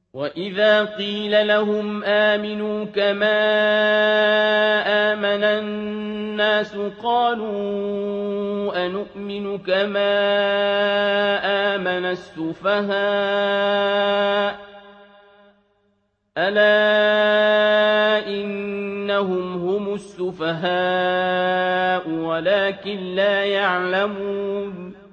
وَإِذَا قِيلَ لَهُمْ آمِنُوا كَمَا آمَنَ النَّاسُ قَالُوا أَنُؤْمِنُ كَمَا آمَنَ السُّفَهَاءُ ۗ أَلَا إِنَّهُمْ هُمُ السُّفَهَاءُ وَلَٰكِن لَّا يَعْلَمُونَ